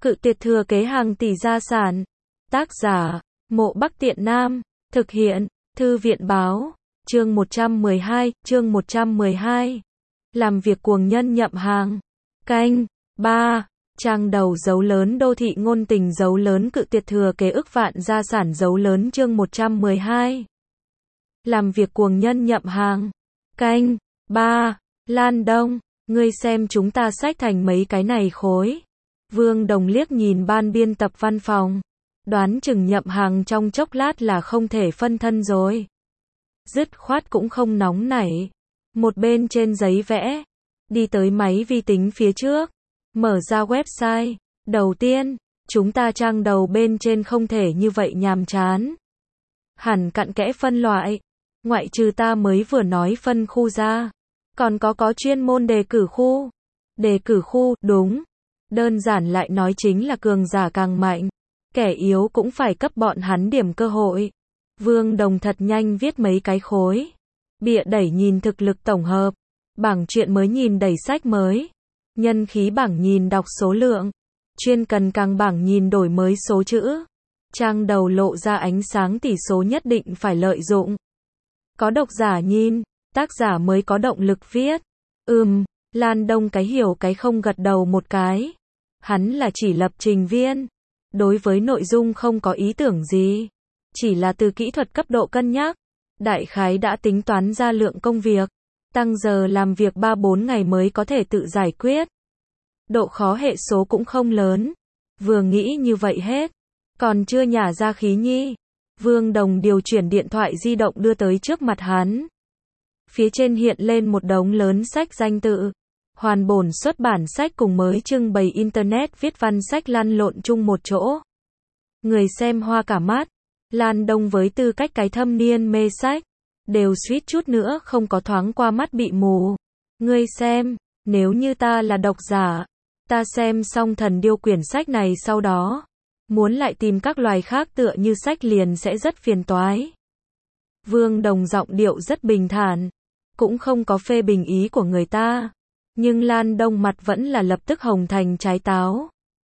Cự tuyệt thừa kế hàng tỷ gia sản. Tác giả, Mộ Bắc Tiện Nam. Thực hiện, Thư viện báo. Chương 112. Làm việc cuồng nhân nhậm hàng. Canh 3. Trang đầu dấu lớn đô thị ngôn tình dấu lớn cự tuyệt thừa kế ức vạn gia sản dấu lớn chương 112. Làm việc cuồng nhân nhậm hàng. Canh 3. Lan Đông, ngươi xem chúng ta xách thành mấy cái này khối. Vương Đồng liếc nhìn ban biên tập văn phòng. Đoán chừng nhậm hàng trong chốc lát là không thể phân thân rồi. Dứt khoát cũng không nóng nảy. Một bên trên giấy vẽ. Đi tới máy vi tính phía trước. Mở ra website. Đầu tiên, chúng ta trang đầu bên trên không thể như vậy nhàm chán. Hẳn cặn kẽ phân loại. Ngoại trừ ta mới vừa nói phân khu ra. Còn có chuyên môn đề cử khu. Đề cử khu, đúng. Đơn giản lại nói chính là cường giả càng mạnh. Kẻ yếu cũng phải cấp bọn hắn điểm cơ hội. Vương Đồng thật nhanh viết mấy cái khối. Bịa đẩy nhìn thực lực tổng hợp. Bảng truyện mới nhìn đẩy sách mới. Nhân khí bảng nhìn đọc số lượng. Chuyên cần càng bảng nhìn đổi mới số chữ. Trang đầu lộ ra ánh sáng tỷ số nhất định phải lợi dụng. Có độc giả nhìn, tác giả mới có động lực viết. Lan Đông cái hiểu cái không gật đầu một cái. Hắn là chỉ lập trình viên. Đối với nội dung không có ý tưởng gì. Chỉ là từ kỹ thuật cấp độ cân nhắc. Đại khái đã tính toán ra lượng công việc. Tăng giờ làm việc 3-4 ngày mới có thể tự giải quyết. Độ khó hệ số cũng không lớn. Vừa nghĩ như vậy hết. Còn chưa nhả ra khí nhi. Vương Đồng điều chuyển điện thoại di động đưa tới trước mặt hắn. Phía trên hiện lên một đống lớn sách danh tự. Hoàn bổn xuất bản sách cùng mới trưng bày internet viết văn sách lăn lộn chung một chỗ. Người xem hoa cả mắt. Lan Đông với tư cách cái thâm niên mê sách. Đều suýt chút nữa không có thoáng qua mắt bị mù. Ngươi xem, nếu như ta là độc giả. Ta xem xong Thần Điêu quyển sách này sau đó. Muốn lại tìm các loài khác tựa như sách liền sẽ rất phiền toái. Vương Đồng giọng điệu rất bình thản. Cũng không có phê bình ý của người ta. Nhưng Lan Đông mặt vẫn là lập tức hồng thành trái táo.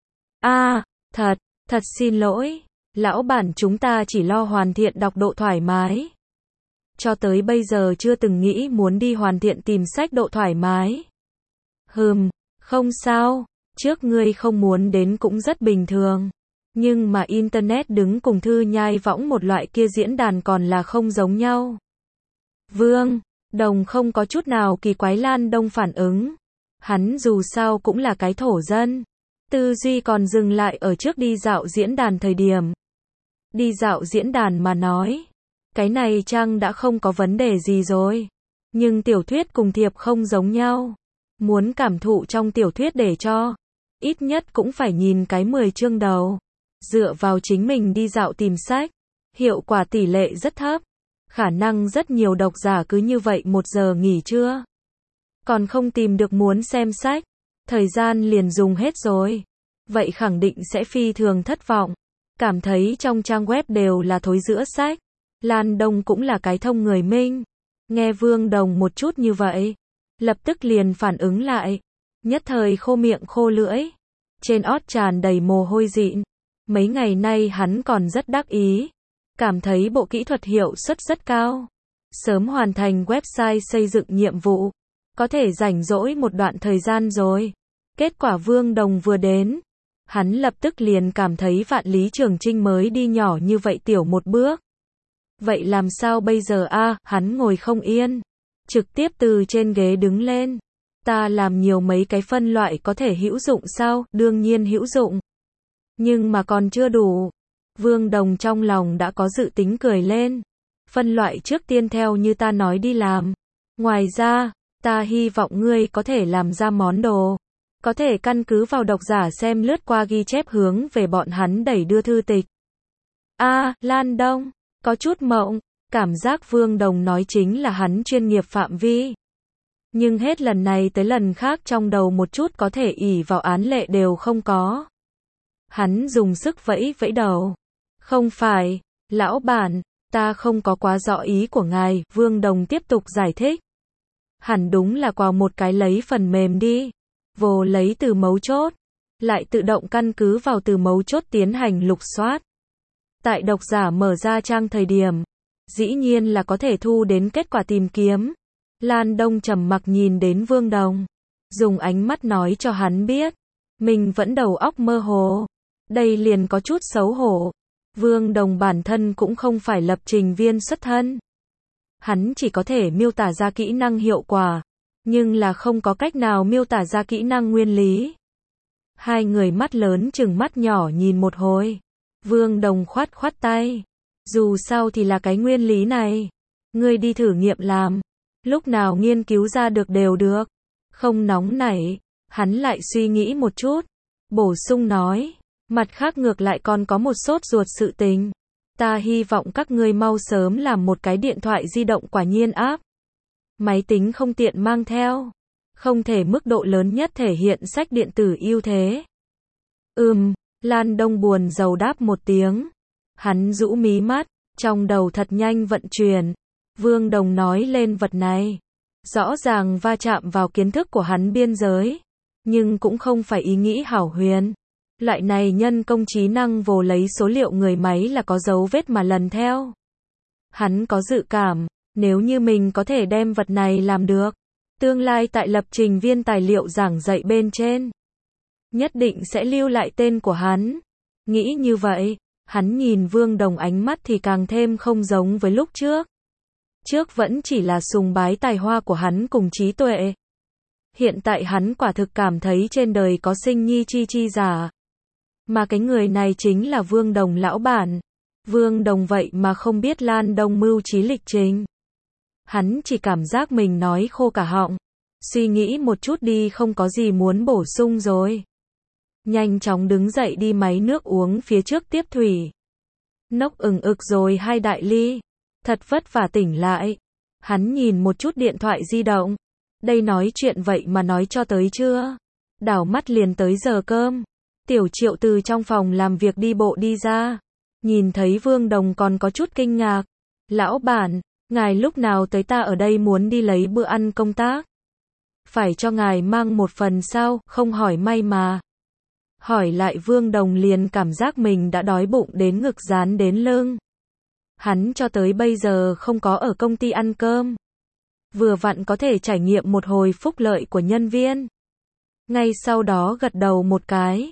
Thật xin lỗi. Lão bản chúng ta chỉ lo hoàn thiện đọc độ thoải mái. Cho tới bây giờ chưa từng nghĩ muốn đi hoàn thiện tìm sách độ thoải mái. Không sao. Trước ngươi không muốn đến cũng rất bình thường. Nhưng mà Internet đứng cùng thư nhai võng một loại kia diễn đàn còn là không giống nhau. Vương Đồng không có chút nào kỳ quái Lan Đông phản ứng. Hắn dù sao cũng là cái thổ dân. Tư duy còn dừng lại ở trước đi dạo diễn đàn thời điểm. Đi dạo diễn đàn mà nói. Cái này chăng đã không có vấn đề gì rồi. Nhưng tiểu thuyết cùng thiệp không giống nhau. Muốn cảm thụ trong tiểu thuyết để cho. Ít nhất cũng phải nhìn cái 10 chương đầu. Dựa vào chính mình đi dạo tìm sách. Hiệu quả tỷ lệ rất thấp. Khả năng rất nhiều độc giả cứ như vậy 1 giờ nghỉ trưa. Còn không tìm được muốn xem sách. Thời gian liền dùng hết rồi. Vậy khẳng định sẽ phi thường thất vọng. Cảm thấy trong trang web đều là thối rữa sách. Lan Đông cũng là cái thông người minh. Nghe Vương Đồng một chút như vậy. Lập tức liền phản ứng lại. Nhất thời khô miệng khô lưỡi. Trên ót tràn đầy mồ hôi dịn. Mấy ngày nay hắn còn rất đắc ý. Cảm thấy bộ kỹ thuật hiệu suất rất cao. Sớm hoàn thành website xây dựng nhiệm vụ. Có thể rảnh rỗi một đoạn thời gian rồi. Kết quả Vương Đồng vừa đến. Hắn lập tức liền cảm thấy Vạn Lý Trường Chinh mới đi nhỏ như vậy tiểu một bước. Vậy làm sao bây giờ hắn ngồi không yên. Trực tiếp từ trên ghế đứng lên. Ta làm nhiều mấy cái phân loại có thể hữu dụng sao? Đương nhiên hữu dụng. Nhưng mà còn chưa đủ. Vương Đồng trong lòng đã có dự tính cười lên. Phân loại trước tiên theo như ta nói đi làm. Ngoài ra, ta hy vọng ngươi có thể làm ra món đồ. Có thể căn cứ vào độc giả xem lướt qua ghi chép hướng về bọn hắn đẩy đưa thư tịch. Lan Đông, có chút mộng. Cảm giác Vương Đồng nói chính là hắn chuyên nghiệp phạm vi. Nhưng hết lần này tới lần khác trong đầu một chút có thể ỷ vào án lệ đều không có. Hắn dùng sức vẫy vẫy đầu. Không phải, lão bản, ta không có quá rõ ý của ngài. Vương Đồng tiếp tục giải thích. Hẳn đúng là qua một cái lấy phần mềm đi. Vô lấy từ mấu chốt. lại tự động căn cứ vào từ mấu chốt tiến hành lục soát. Tại độc giả mở ra trang thời điểm, dĩ nhiên là có thể thu đến kết quả tìm kiếm. Lan Đông trầm mặc nhìn đến Vương Đồng, dùng ánh mắt nói cho hắn biết, mình vẫn đầu óc mơ hồ. Đây liền có chút xấu hổ. Vương Đồng bản thân cũng không phải lập trình viên xuất thân. Hắn chỉ có thể miêu tả ra kỹ năng hiệu quả, nhưng là không có cách nào miêu tả ra kỹ năng nguyên lý. Hai người mắt lớn chừng mắt nhỏ nhìn một hồi. Vương Đồng khoát khoát tay. Dù sao thì là cái nguyên lý này. Ngươi đi thử nghiệm làm. Lúc nào nghiên cứu ra được đều được. Không nóng nảy. Hắn lại suy nghĩ một chút. Bổ sung nói. Mặt khác ngược lại còn có một sốt ruột sự tình. Ta hy vọng các ngươi mau sớm làm một cái điện thoại di động quả nhiên áp. Máy tính không tiện mang theo. Không thể mức độ lớn nhất thể hiện sách điện tử ưu thế. Lan Đông buồn rầu đáp một tiếng. Hắn rũ mí mắt, trong đầu thật nhanh vận chuyển. Vương Đồng nói lên vật này. Rõ ràng va chạm vào kiến thức của hắn biên giới. Nhưng cũng không phải ý nghĩ hảo huyền. Loại này nhân công trí năng vồ lấy số liệu người máy là có dấu vết mà lần theo. Hắn có dự cảm, nếu như mình có thể đem vật này làm được, tương lai tại lập trình viên tài liệu giảng dạy bên trên, nhất định sẽ lưu lại tên của hắn. Nghĩ như vậy, hắn nhìn Vương Đồng ánh mắt thì càng thêm không giống với lúc trước. Trước vẫn chỉ là sùng bái tài hoa của hắn cùng trí tuệ. Hiện tại hắn quả thực cảm thấy trên đời có sinh nhi chi giả. Mà cái người này chính là Vương Đồng lão bản. Vương Đồng vậy mà không biết Lan Đông mưu trí lịch trình. Hắn chỉ cảm giác mình nói khô cả họng. Suy nghĩ một chút đi, không có gì muốn bổ sung rồi. Nhanh chóng đứng dậy đi máy nước uống phía trước tiếp thủy. Nốc ừng ực rồi 2 đại ly. Thật vất vả tỉnh lại. Hắn nhìn một chút điện thoại di động. Đây nói chuyện vậy mà nói cho tới chưa? Đảo mắt liền tới giờ cơm. Tiểu Triệu từ trong phòng làm việc đi bộ đi ra. Nhìn thấy Vương Đồng còn có chút kinh ngạc. Lão bản, ngài lúc nào tới, ta ở đây muốn đi lấy bữa ăn công tác. Phải cho ngài mang một phần sao, không hỏi may mà. Hỏi lại Vương Đồng liền cảm giác mình đã đói bụng đến ngực dán đến lưng. Hắn cho tới bây giờ không có ở công ty ăn cơm. Vừa vặn có thể trải nghiệm một hồi phúc lợi của nhân viên. Ngay sau đó gật đầu một cái.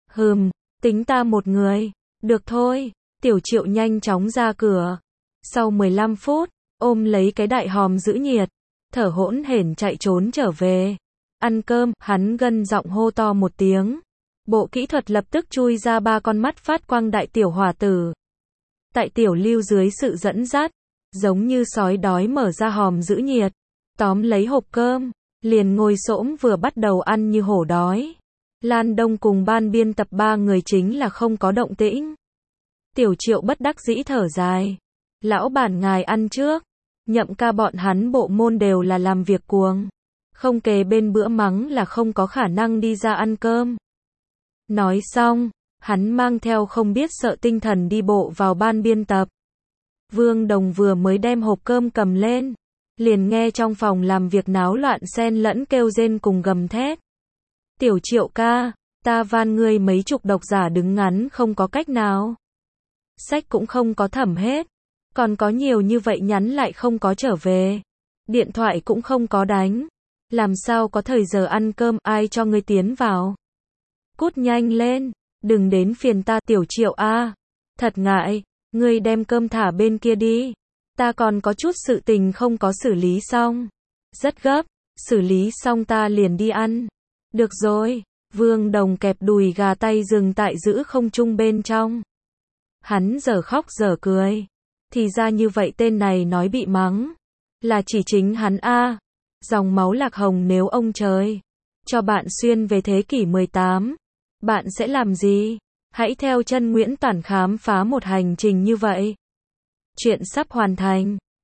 Tính ta một người. Được thôi. Tiểu Triệu nhanh chóng ra cửa. Sau 15 phút, ôm lấy cái đại hòm giữ nhiệt, thở hỗn hển chạy trốn trở về. Ăn cơm, hắn gân giọng hô to một tiếng. Bộ kỹ thuật lập tức chui ra 3 con mắt phát quang đại tiểu hỏa tử. Tại Tiểu Lưu dưới sự dẫn dắt, giống như sói đói mở ra hòm giữ nhiệt, tóm lấy hộp cơm, liền ngồi xổm vừa bắt đầu ăn như hổ đói. Lan Đông cùng ban biên tập 3 người chính là không có động tĩnh. Tiểu Triệu bất đắc dĩ thở dài. Lão bản ngài ăn trước. Nhậm ca bọn hắn bộ môn đều là làm việc cuồng. Không kề bên bữa mắng là không có khả năng đi ra ăn cơm. Nói xong, hắn mang theo không biết sợ tinh thần đi bộ vào ban biên tập. Vương Đồng vừa mới đem hộp cơm cầm lên, liền nghe trong phòng làm việc náo loạn xen lẫn kêu rên cùng gầm thét. Tiểu Triệu ca, ta van ngươi mấy chục độc giả đứng ngắn không có cách nào. Sách cũng không có thẩm hết. Còn có nhiều như vậy nhắn lại không có trở về. Điện thoại cũng không có đánh. Làm sao có thời giờ ăn cơm, ai cho ngươi tiến vào. Cút nhanh lên, đừng đến phiền ta. Tiểu Triệu a, thật ngại, ngươi đem cơm thả bên kia đi. Ta còn có chút sự tình không có xử lý xong. Rất gấp, xử lý xong ta liền đi ăn. Được rồi, Vương Đồng kẹp đùi gà tay dừng tại giữ không trung bên trong. Hắn giờ khóc giờ cười. Thì ra như vậy, tên này nói bị mắng là chỉ chính hắn a. Dòng máu lạc hồng, nếu ông trời cho bạn xuyên về thế kỷ 18, bạn sẽ làm gì? Hãy theo chân Nguyễn Toản khám phá một hành trình như vậy. Chuyện sắp hoàn thành.